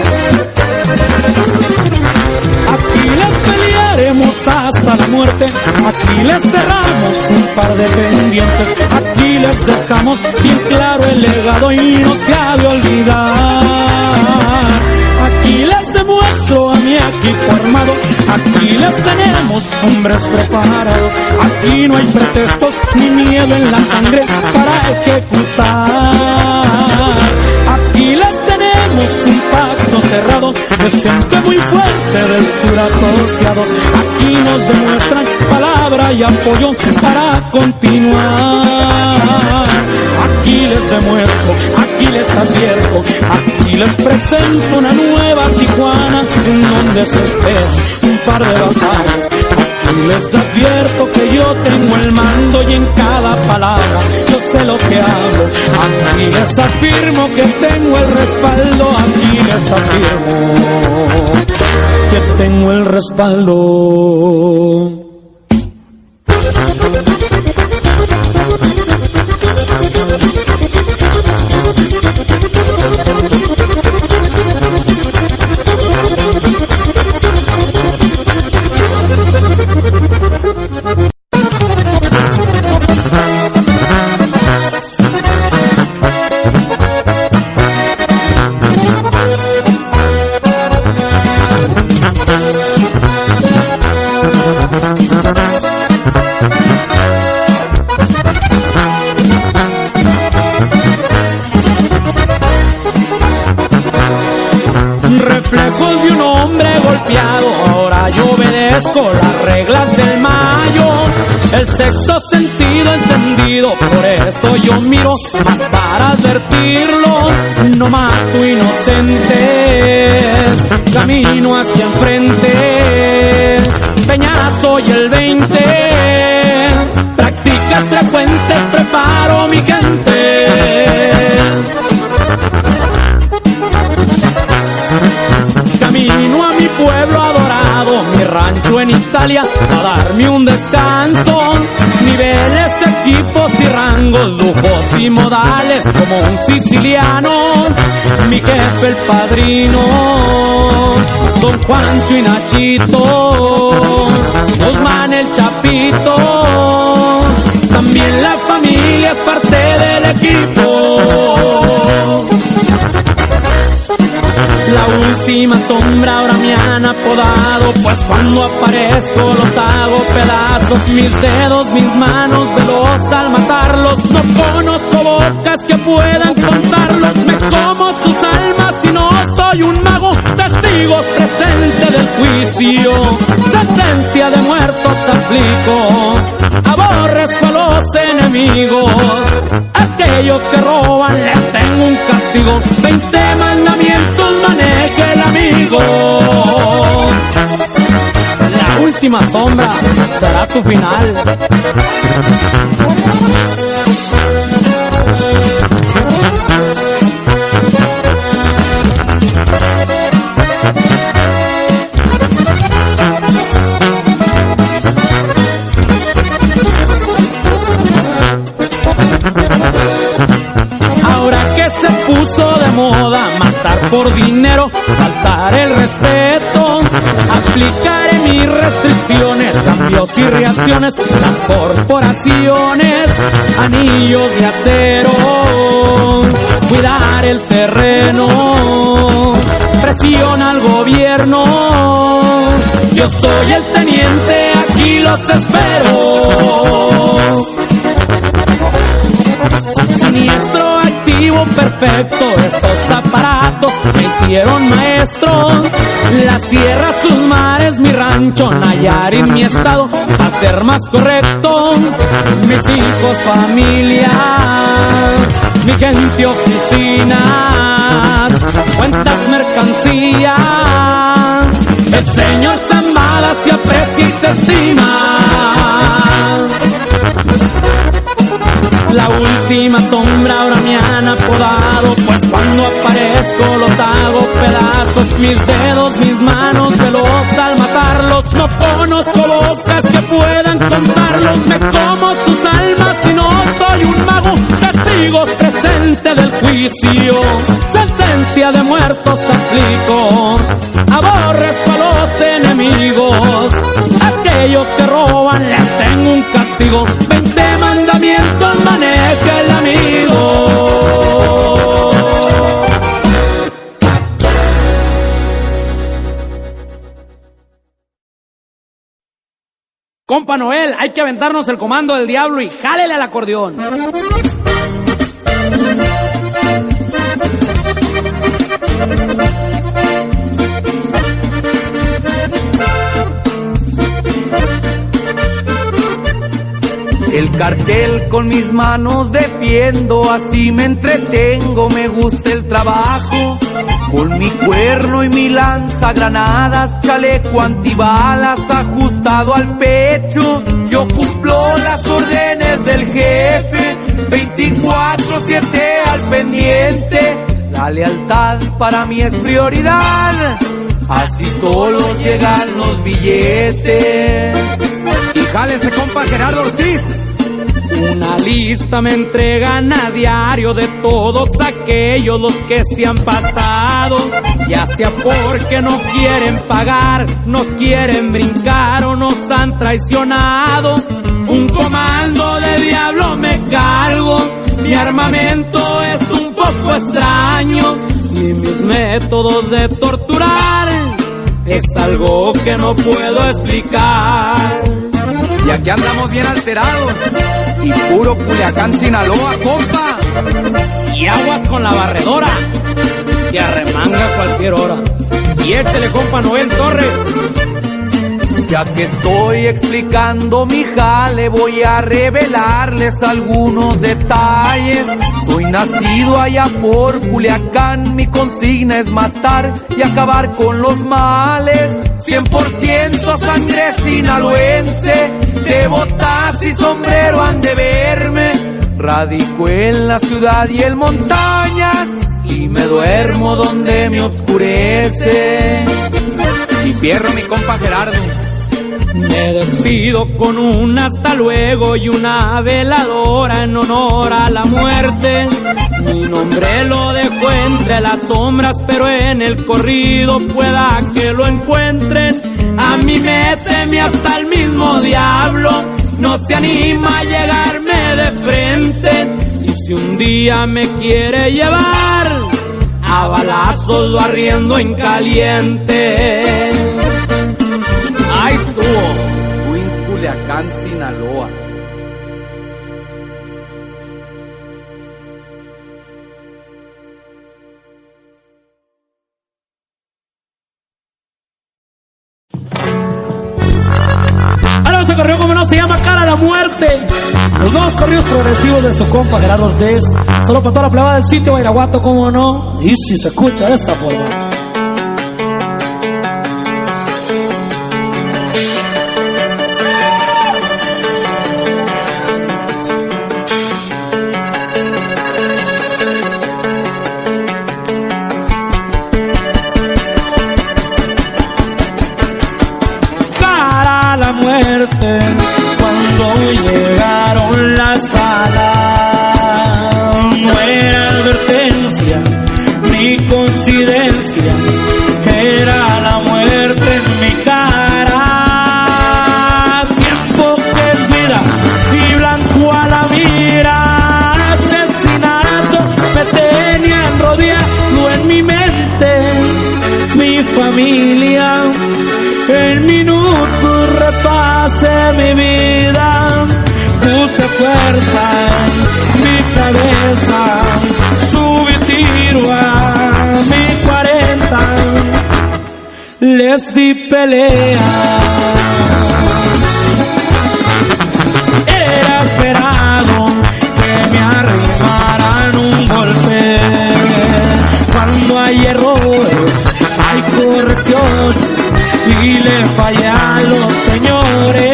S11: Aquí les pelearemos hasta la muerte, aquí les cerramos un par de pendientes, aquí les dejamos bien claro el legado y no se ha de olvidar. Aquí les demuestro a mi equipo armado, aquí les tenemos hombres preparados, aquí no hay pretextos ni miedo en la sangre para ejecutar. Aquí les tenemos un pacto cerrado de gente muy fuerte del sur asociados, aquí nos demuestran palabra y apoyo para continuar. Aquí les demuestro, aquí les advierto, aquí les presento una nueva Tijuana en donde se espera un par de batallas. Aquí les advierto que yo tengo el mando y en cada palabra yo sé lo que hablo. Aquí les afirmo que tengo el respaldo, aquí les afirmo que tengo el respaldo. Reflejos de un hombre golpeado, ahora yo obedezco las reglas del mayo. El sexto sentido encendido, por esto yo miro más para advertirlo. No mato inocentes, camino hacia enfrente. Peñazo y el 20, prácticas frecuentes, preparo mi gente. Camino a mi pueblo adorado, mi rancho en Italia, a darme un descanso. Niveles, equipos y rangos, lujos y modales, como un siciliano. Mi jefe el padrino, don Juancho y Nachito, Guzmán el Chapito. También la familia es parte del equipo. La última sombra ahora me han apodado, pues cuando aparezco los hago pedazos. Mis dedos, mis manos, veloz al matarlos. No conozco bocas que puedan contarlos. Me como sus almas y no soy un mago. Testigo presente del juicio, sentencia de muertos aplico. Aborrezco a los enemigos, aquellos que roban les tengo un castigo. 20 mandamientos maneje el amigo. La última sombra será tu final. de moda, matar por dinero, faltar el respeto. Aplicaré mis restricciones, cambios y reacciones, las corporaciones, anillos de acero, cuidar el terreno, presión al gobierno. Yo soy el teniente, aquí los espero. Siniestro, activo, perfecto, esos aparatos me hicieron maestro. La sierra, sus mares, mi rancho, Nayarit, mi estado, a ser más correcto. Mis hijos, familia, mi gente, oficinas, cuentas, mercancía. El señor Zambada se aprecia y se estima. La última sombra ahora me han apodado, pues cuando aparezco los hago pedazos. Mis dedos, mis manos, veloz al matarlos. No conozco bocas que puedan contarlos. Me como sus almas y no soy un mago. Testigos presente del juicio, sentencia de muertos aplico. Aborrezco a los enemigos, aquellos que roban les tengo un castigo. 20 mandamientos maneja el amigo. Compa Noel, hay que aventarnos el comando del diablo y jálele al acordeón.
S1: El cartel con mis manos defiendo, así me entretengo, me gusta el trabajo. Con mi cuerno y mi lanzagranadas, chaleco antibalas ajustado al pecho, yo cumplo las órdenes del jefe, 24/7 al pendiente. La lealtad para mí es prioridad, así solo llegan los billetes. Y jálese, compa Gerardo Ortiz.
S11: Una lista me entregan a diario de todos aquellos los que se han pasado, ya sea porque no quieren pagar, nos quieren brincar o nos han traicionado. Un comando de diablo me cargo, mi armamento es un poco extraño y mis métodos de torturar es algo que no puedo explicar.
S1: Y aquí andamos bien alterados y puro Culiacán, Sinaloa, compa.
S11: Y aguas con la barredora, que arremanga a cualquier hora. Y échale, compa Noel Torres.
S1: Ya que estoy explicando mi jale, voy a revelarles algunos detalles. Soy nacido allá por Culiacán, mi consigna es matar y acabar con los males. 100% sangre sinaloense, de botas y sombrero han de verme. Radico en la ciudad y en montañas, y me duermo donde me oscurece. Y fierro, mi compa Gerardo.
S11: Me despido con un hasta luego y una veladora en honor a la muerte. Mi nombre lo dejo entre las sombras, pero en el corrido pueda que lo encuentren. A mí me teme hasta el mismo diablo, no se anima a llegarme de frente. Y si un día me quiere llevar, a balazos lo arriendo en caliente.
S1: Ahí estuvo, Queens, Culiacán, Sinaloa.
S11: Ahora se corrió, como no, se llama Cara a la Muerte. Los nuevos corridos progresivos de su compa Gerardo Ortiz. Solo para toda la plebada del sitio Bairaguato, como no. Y si se escucha de esta forma. Cuando llegaron las balas, no era advertencia, ni coincidencia, era la muerte en mi cara. Tiempo que es vida y blanco a la mira, asesinato me tenían rodeado en mi mente, mi familia. En minutos repasé mi vida, puse fuerza en mi cabeza, subí tiro a mi 40, les di pelea. Era esperado que me arrimaran un golpe. Cuando hay errores, hay correcciones, y le fallé a los señores.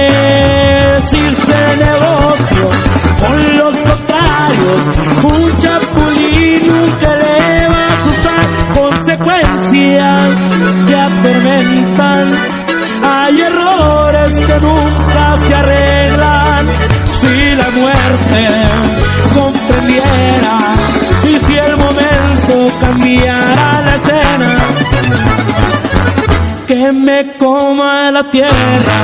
S11: Hice negocio con los contrarios, un chapulín nunca le va a usar consecuencias que atormentan. Hay errores que nunca se arreglan. Si la muerte comprendiera y si el momento cambiara la escena, que me coma la tierra.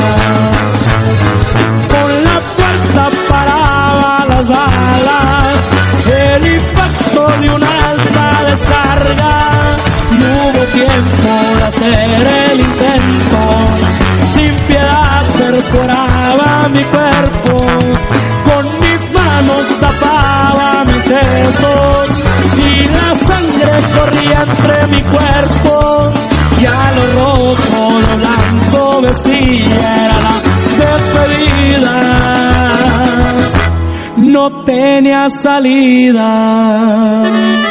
S11: Con la fuerza paraba las balas, el impacto de una alta descarga. No hubo tiempo de hacer el intento, sin piedad perforaba mi cuerpo. Con mis manos tapaba mis sesos y la sangre corría entre mi cuerpo. Ya lo rojo, lo blanco vestía, era la despedida, no tenía salida.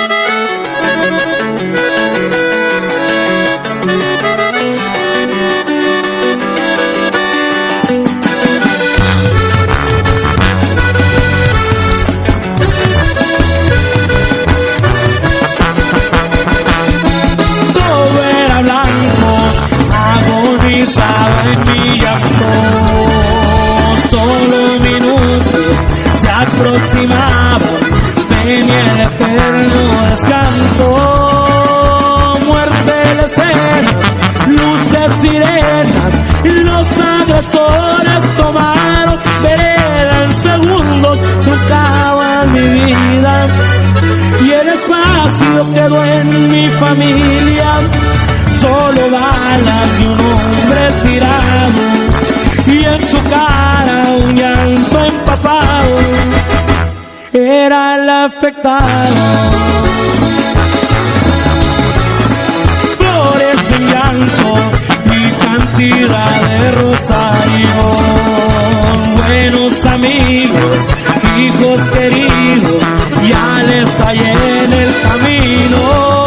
S11: En mi llanto, solo minutos se aproximaban, venía el eterno descanso. Muerte la escena, luces sirenas, los agresores tomaron vereda. En segundos trucaban mi vida y el espacio quedó en mi familia. Solo balas y un hombre tirado, y en su cara un llanto empapado. Era el afectado. Flores en llanto y cantidad de rosario. Buenos amigos, hijos queridos, ya les fallé en el camino.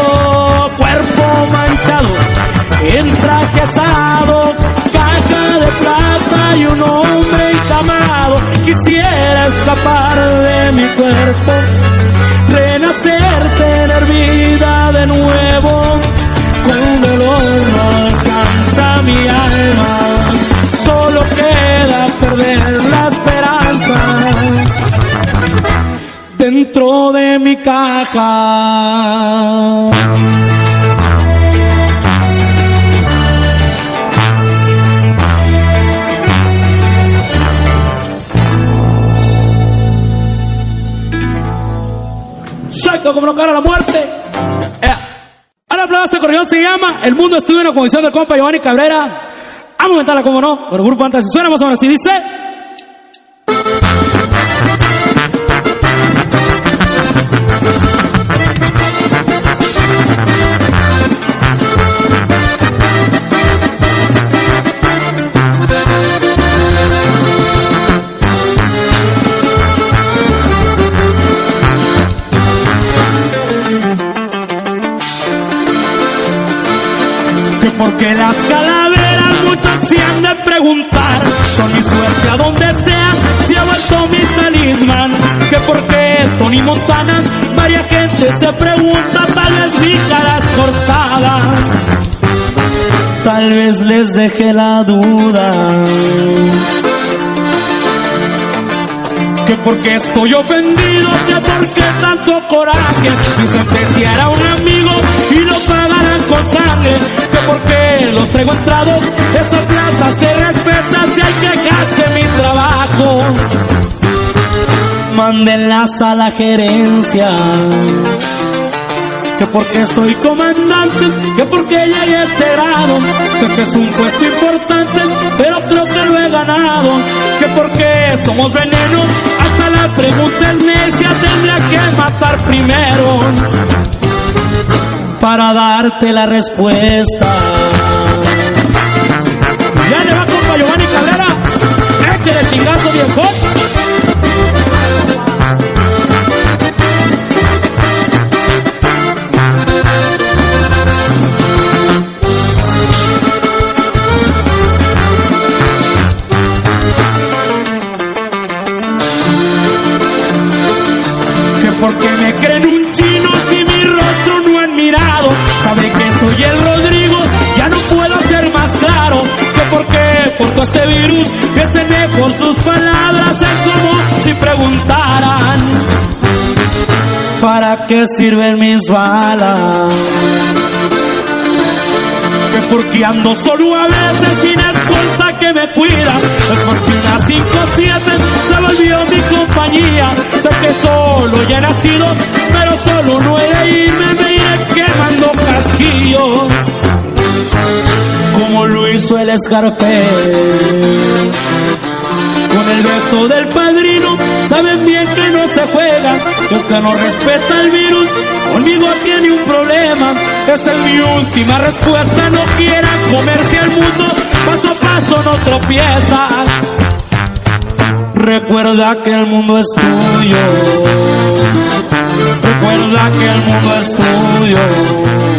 S11: En traje asado, caja de plata y un hombre encamado. Quisiera escapar de mi cuerpo, renacer, tener vida de nuevo. Con dolor no descansa mi alma, solo queda perder la esperanza dentro de mi caja. Como no cara la muerte. Ahora aplauso, este corrido se llama El Mundo Estuvo en la composición del compa Giovanni Cabrera. Vamos a comentarla, como no, con el grupo Fantasy. Suena más o menos así, dice. Porque las calaveras muchos se han de preguntar, son mi suerte a donde sea, se ha vuelto mi talismán. Que porque Tony Montana, varias gente se pregunta, tal vez mi cara es cortada, tal vez les deje la duda. que porque estoy ofendido, que porque tanto coraje. Vicente si era un amigo y lo pagarán con sangre, que porque los traigo entrados, esta plaza se respeta. Si hay quejas de mi trabajo, mándenlas a la gerencia. Que porque soy comandante, que porque llegué a este grado, sé que es un puesto importante, pero creo que lo he ganado. Que porque somos veneno, hasta la pregunta es necia, tendría que matar primero para darte la respuesta. Ya le va compa Giovanni Cabrera, échale chingazo viejo. Porque me creen un chino si mi rostro no han mirado. Sabe que soy el Rodrigo, ya no puedo ser más claro. Que porque porto este virus, que se me por sus palabras. Es como si preguntaran, ¿para qué sirven mis balas? Que porque ando solo a veces sin escolta que me cuida. Es porque una 5-7 se volvió mi compañía. Sé que solo ya he nacido, pero solo no he de irme. Me iré quemando casquillos, como lo hizo el Scarface. Con el beso del padrino, saben bien que no se juega. Que el que no respeta el virus, conmigo tiene un problema. Esa es mi última respuesta. No quieran comerse al mundo, paso a paso no tropieza. Recuerda que el mundo es tuyo. Recuerda que el mundo es tuyo.